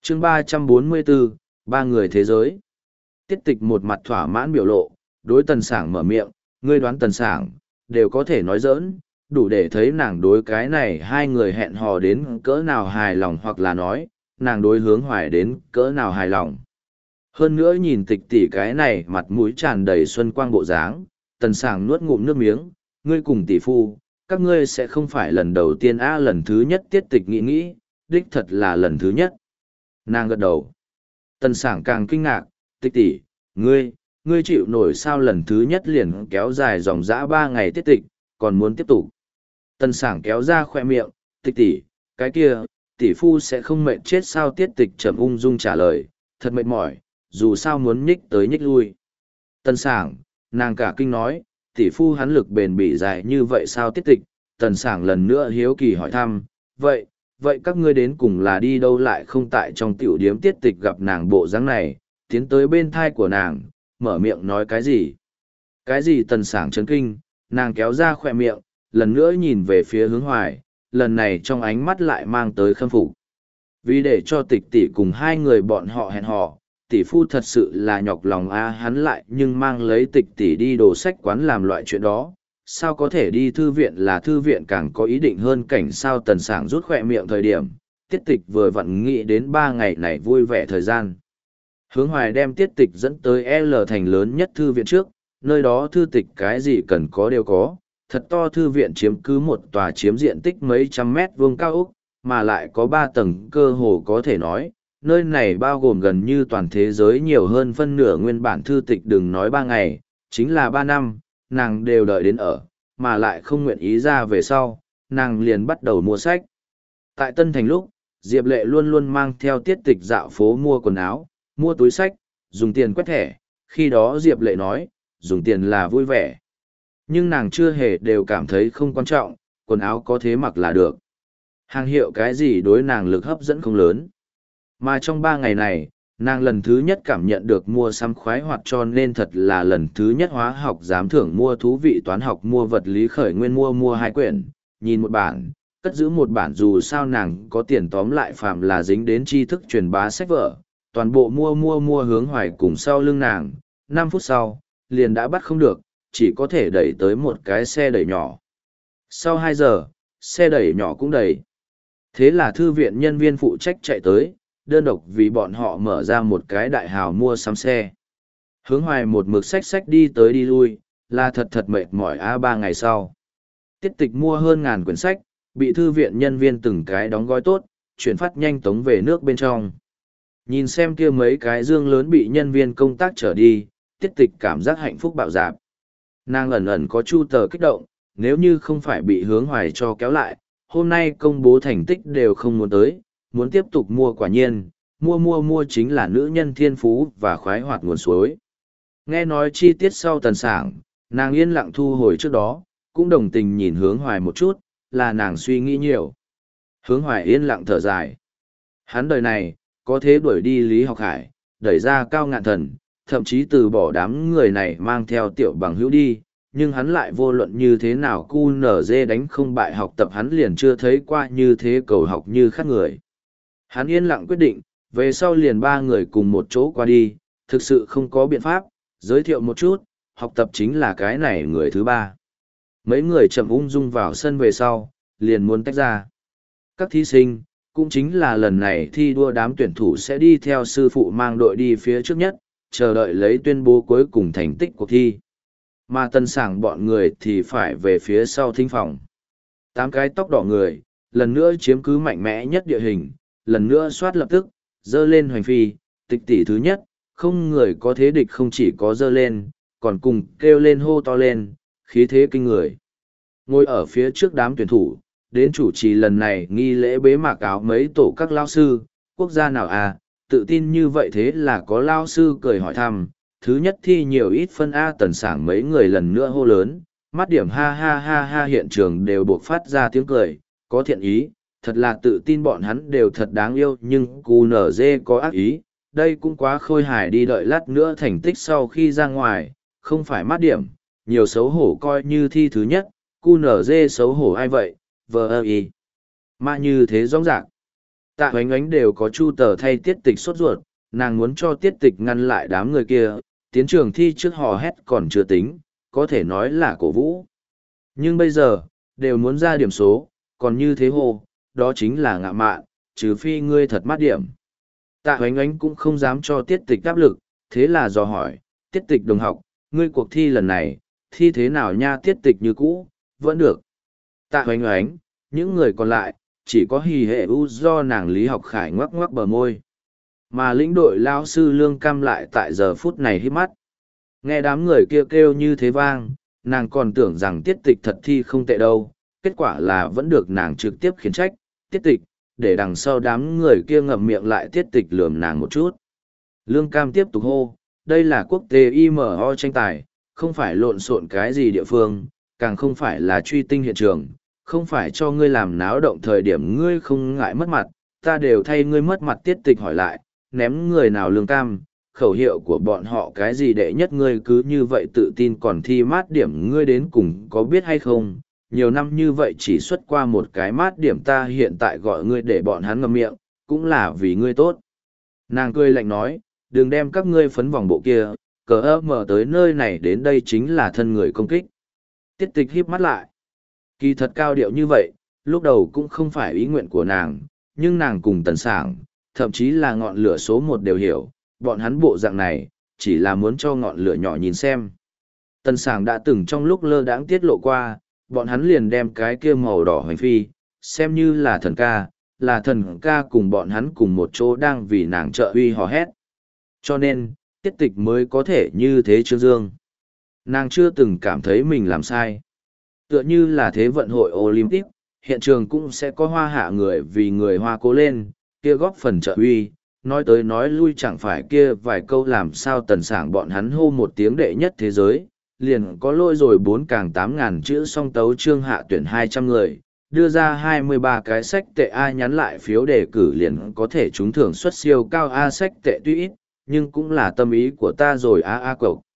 chương 344, ba người thế giới. Tiết tịch một mặt thỏa mãn biểu lộ, đối tần sảng mở miệng, ngươi đoán tần sảng, đều có thể nói giỡn, đủ để thấy nàng đối cái này hai người hẹn hò đến cỡ nào hài lòng, hoặc là nói, nàng đối hướng hoài đến cỡ nào hài lòng. Hơn nữa nhìn tịch tỷ cái này mặt mũi tràn đầy xuân quang bộ dáng, tần sảng nuốt ngụm nước miếng, ngươi cùng tỷ phu, các ngươi sẽ không phải lần đầu tiên lần thứ nhất. Tiết tịch nghĩ, đích thật là lần thứ nhất. Nàng gật đầu. Tần sảng càng kinh ngạc, tịch tỷ, ngươi chịu nổi sao lần thứ nhất liền kéo dài dòng dã 3 ngày. Tiết tịch, còn muốn tiếp tục. Tần sảng kéo ra khoe miệng, tịch tỷ, cái kia, tỷ phu sẽ không mệt chết sao? Tiết tịch trầm ung dung trả lời, thật mệt mỏi, dù sao muốn nhích tới nhích lui. Tần sảng, nàng cả kinh nói, tỷ phu hắn lực bền bỉ dài như vậy sao? Tiết tịch, tần sảng lần nữa hiếu kỳ hỏi thăm, vậy các ngươi đến cùng là đi đâu lại không tại trong tiểu điếm? Tiết tịch gặp nàng bộ dáng này, tiến tới bên thai của nàng, mở miệng nói cái gì? Cái gì? Tần sảng chấn kinh, nàng kéo ra khỏe miệng, lần nữa nhìn về phía hướng hoài, lần này trong ánh mắt lại mang tới khâm phục. Vì để cho tịch tỷ cùng hai người bọn họ hẹn hò, tỷ phu thật sự là nhọc lòng hắn lại nhưng mang lấy tịch tỷ đi đồ sách quán làm loại chuyện đó. Sao có thể đi thư viện? Là thư viện càng có ý định hơn cảnh sao? Tần sảng rút khỏe miệng thời điểm, tiết tịch vừa vặn nghĩ đến 3 ngày này vui vẻ thời gian. Hướng hoài đem tiết tịch dẫn tới L thành lớn nhất thư viện trước, nơi đó thư tịch cái gì cần có đều có, thật to thư viện chiếm cứ một tòa chiếm diện tích mấy trăm mét vuông cao ốc, mà lại có 3 tầng, cơ hồ có thể nói, nơi này bao gồm gần như toàn thế giới nhiều hơn phân nửa nguyên bản thư tịch. Đừng nói 3 ngày, chính là 3 năm, nàng đều đợi đến ở, mà lại không nguyện ý ra về sau, nàng liền bắt đầu mua sách. Tại Tân Thành lúc, Diệp Lệ luôn luôn mang theo tiết tịch dạo phố mua quần áo, mua túi sách, dùng tiền quét thẻ. Khi đó Diệp Lệ nói, dùng tiền là vui vẻ. Nhưng nàng chưa hề đều cảm thấy không quan trọng, quần áo có thế mặc là được. Hàng hiệu cái gì đối nàng lực hấp dẫn không lớn. Mà trong 3 ngày này, nàng lần thứ nhất cảm nhận được mua sắm khoái hoạt, cho nên thật là lần thứ nhất hóa học dám thưởng mua thú vị, toán học mua vật lý khởi nguyên mua 2 quyển, nhìn một bản, cất giữ một bản. Dù sao nàng có tiền, tóm lại phạm là dính đến tri thức truyền bá sách vở, toàn bộ mua. Hướng hoài cùng sau lưng nàng, 5 phút sau, liền đã bắt không được, chỉ có thể đẩy tới một cái xe đẩy nhỏ. Sau 2 giờ, xe đẩy nhỏ cũng đầy. Thế là thư viện nhân viên phụ trách chạy tới, đơn độc vì bọn họ mở ra một cái đại hào mua sắm xe. Hướng hoài một mực xách đi tới đi lui, là thật mệt mỏi 3 ngày sau. Tiết tịch mua hơn 1000 quyển sách, bị thư viện nhân viên từng cái đóng gói tốt, chuyển phát nhanh tống về nước bên trong. Nhìn xem kia mấy cái dương lớn bị nhân viên công tác trở đi, tiết tịch cảm giác hạnh phúc bạo dạp. Nàng ẩn có chu tờ kích động, nếu như không phải bị hướng hoài cho kéo lại, hôm nay công bố thành tích đều không muốn tới, muốn tiếp tục mua. Quả nhiên, mua chính là nữ nhân thiên phú và khoái hoạt nguồn suối. Nghe nói chi tiết sau tần sảng, nàng yên lặng thu hồi trước đó, cũng đồng tình nhìn hướng hoài một chút, là nàng suy nghĩ nhiều. Hướng hoài yên lặng thở dài. Hắn đời này, có thế đuổi đi Lý Học Hải, đẩy ra Cao Ngạn Thần, thậm chí từ bỏ đám người này mang theo tiểu bằng hữu đi, nhưng hắn lại vô luận như thế nào QNZ đánh không bại học tập, hắn liền chưa thấy qua như thế cầu học như khác người. Hắn yên lặng quyết định, về sau liền 3 người cùng một chỗ qua đi, thực sự không có biện pháp, giới thiệu một chút, học tập chính là cái này người thứ 3. Mấy người chậm ung dung vào sân về sau, liền muốn tách ra. Các thí sinh, cũng chính là lần này thi đua đám tuyển thủ sẽ đi theo sư phụ mang đội đi phía trước nhất, chờ đợi lấy tuyên bố cuối cùng thành tích cuộc thi. Mà tân sảng bọn người thì phải về phía sau thính phòng. 8 cái tóc đỏ người, lần nữa chiếm cứ mạnh mẽ nhất địa hình, lần nữa soát lập tức, dơ lên hoành phi, tịch tỷ thứ nhất, không người có thế địch, không chỉ có dơ lên, còn cùng kêu lên hô to lên, khí thế kinh người. Ngồi ở phía trước đám tuyển thủ, đến chủ trì lần này nghi lễ bế mạc áo mấy tổ các lao sư, quốc gia nào tự tin như vậy? Thế là có lao sư cười hỏi thăm, thứ nhất thi nhiều ít phân tần sảng mấy người lần nữa hô lớn, mắt điểm ha ha ha ha, hiện trường đều buộc phát ra tiếng cười, có thiện ý, thật là tự tin, bọn hắn đều thật đáng yêu, nhưng QNZ có ác ý, đây cũng quá khôi hài đi, đợi lát nữa thành tích sau khi ra ngoài, không phải mắt điểm, nhiều xấu hổ, coi như thi thứ nhất, QNZ xấu hổ ai vậy, vờ ơ y. Mà như thế rõ ràng. Tạ Hoánh Ánh đều có chu tờ thay tiết tịch sốt ruột, nàng muốn cho tiết tịch ngăn lại đám người kia, tiến trường thi trước hò hét còn chưa tính, có thể nói là cổ vũ. Nhưng bây giờ, đều muốn ra điểm số, còn như thế hồ, đó chính là ngạ mạn, trừ phi ngươi thật mát điểm. Tạ Hoánh Ánh cũng không dám cho tiết tịch áp lực, thế là dò hỏi, tiết tịch đồng học, ngươi cuộc thi lần này, thi thế nào nha? Tiết tịch như cũ, vẫn được. Tạ Hoánh Ánh, những người còn lại, chỉ có hì hệ u do nàng Lý Học Khải ngoắc ngoắc bờ môi. Mà lĩnh đội lao sư Lương Cam lại tại giờ phút này hít mắt. Nghe đám người kia kêu như thế vang, nàng còn tưởng rằng tiết tịch thật thi không tệ đâu, kết quả là vẫn được nàng trực tiếp khiển trách, tiết tịch, để đằng sau đám người kia ngậm miệng lại tiết tịch lườm nàng một chút. Lương Cam tiếp tục hô, đây là quốc tế IMO tranh tài, không phải lộn xộn cái gì địa phương, càng không phải là truy tinh hiện trường, không phải cho ngươi làm náo động thời điểm ngươi không ngại mất mặt, ta đều thay ngươi mất mặt. Tiết tịch hỏi lại, ném người nào? Lương Cam, khẩu hiệu của bọn họ cái gì đệ nhất ngươi cứ như vậy tự tin còn thi mát điểm, ngươi đến cùng có biết hay không? Nhiều năm như vậy chỉ xuất qua một cái mát điểm, ta hiện tại gọi ngươi để bọn hắn ngậm miệng, cũng là vì ngươi tốt. Nàng cười lạnh nói, đừng đem các ngươi phấn vòng bộ kia, cờ ơ mở tới nơi này đến đây chính là thân người công kích. Tiết tịch híp mắt lại. Kỳ thật cao điệu như vậy, lúc đầu cũng không phải ý nguyện của nàng, nhưng nàng cùng Tần Sảng, thậm chí là ngọn lửa số một đều hiểu, bọn hắn bộ dạng này, chỉ là muốn cho ngọn lửa nhỏ nhìn xem. Tần Sảng đã từng trong lúc lơ đãng tiết lộ qua, bọn hắn liền đem cái kia màu đỏ hoành phi, xem như là thần ca cùng bọn hắn cùng một chỗ đang vì nàng trợ uy hò hét. Cho nên, tiết tịch mới có thể như thế trương dương. Nàng chưa từng cảm thấy mình làm sai. Tựa như là thế vận hội Olympic, hiện trường cũng sẽ có hoa hạ người vì người hoa cố lên, kia góp phần trợ uy, nói tới nói lui chẳng phải kia vài câu làm sao Tần Sảng bọn hắn hô một tiếng đệ nhất thế giới, liền có lôi rồi 4 càng 8.000 chữ song tấu trương hạ tuyển 200 người, đưa ra 23 cái sách tệ A nhắn lại phiếu đề cử liền có thể trúng thưởng suất siêu cao A. Sách tệ tuy ít, nhưng cũng là tâm ý của ta rồi A cậu.